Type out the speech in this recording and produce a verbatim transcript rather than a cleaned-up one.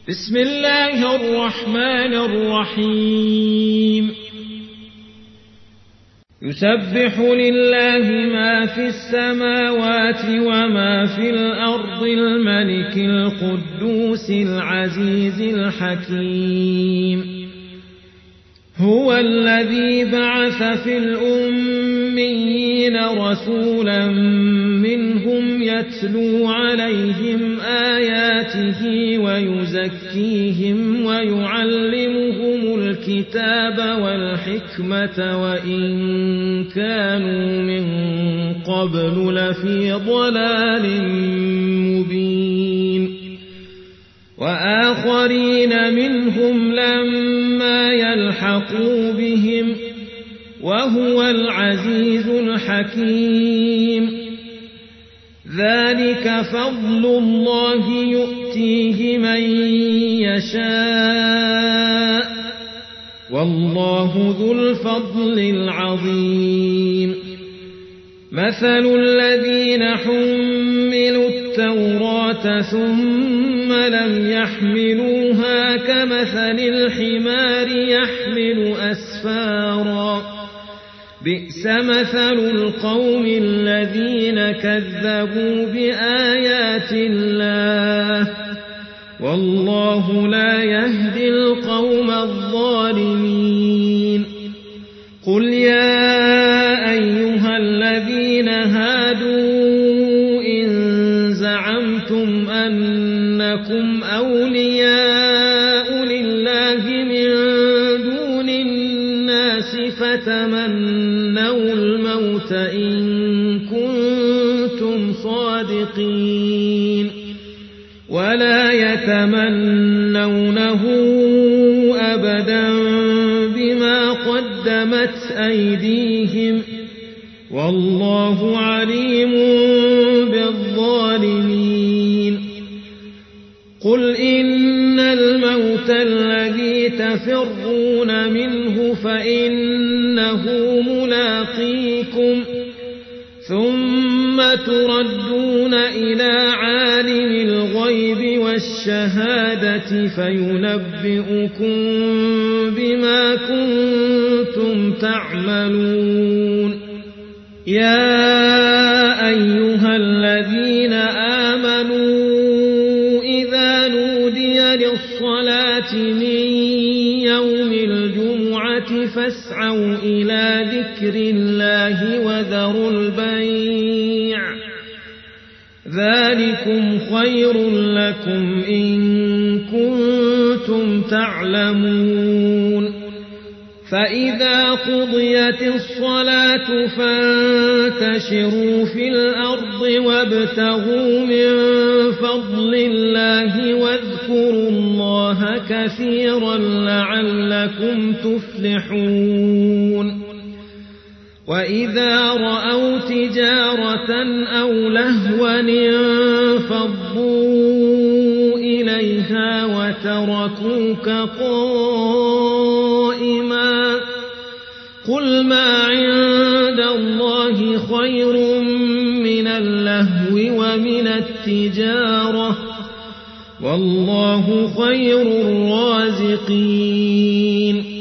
بسم الله الرحمن الرحيم يسبح لله ما في السماوات وما في الأرض الملك القدوس العزيز الحكيم هو الذي بعث في الأميين رسولا منهم يتلو عليهم آياته ويزكيهم ويعلمهم الكتاب والحكمة وإن كانوا من قبل لفي ضلال مبين وآخرين منهم لما يلحقوا بهم وهو العزيز الحكيم ذلك فضل الله يؤتيه من يشاء والله ذو الفضل العظيم مثل الذين حملوا التوراة ثم لم يحملوها كمثل الحمار يحمل أسفارا بئس مثل القوم الذين كذبوا بآيات الله والله لا يهدي القوم الظالمين قل يا أيها الذين هادوا إن زعمتم أنكم أولياء لله من دون الناس فتمنوا الموت إن كنتم صادقين ولا يتمنونه أبدا بما قدمت أيديهم والله عليم بالظالمين قل إن الموت الذي تفرون منه فإنه ملاقيكم ثم تردون إلى عالم الغيب والشهادة فينبئكم بما كنتم تعملون يا أيها الذين آمنوا إذا نودي للصلاة من يوم الجمعة فاسعوا إلى ذكر الله وذروا البيع ذلكم خير لكم إن كنتم تعلمون فإذا قضيت الصلاة فانتشروا في الأرض وابتغوا من فضل الله واذكروا الله كثيرا لعلكم تفلحون وإذا رأوا تجارة أو لهوا انفضوا إليها وتركوك قائما قل ما عند الله خير من اللهو ومن التجارة والله خير الرازقين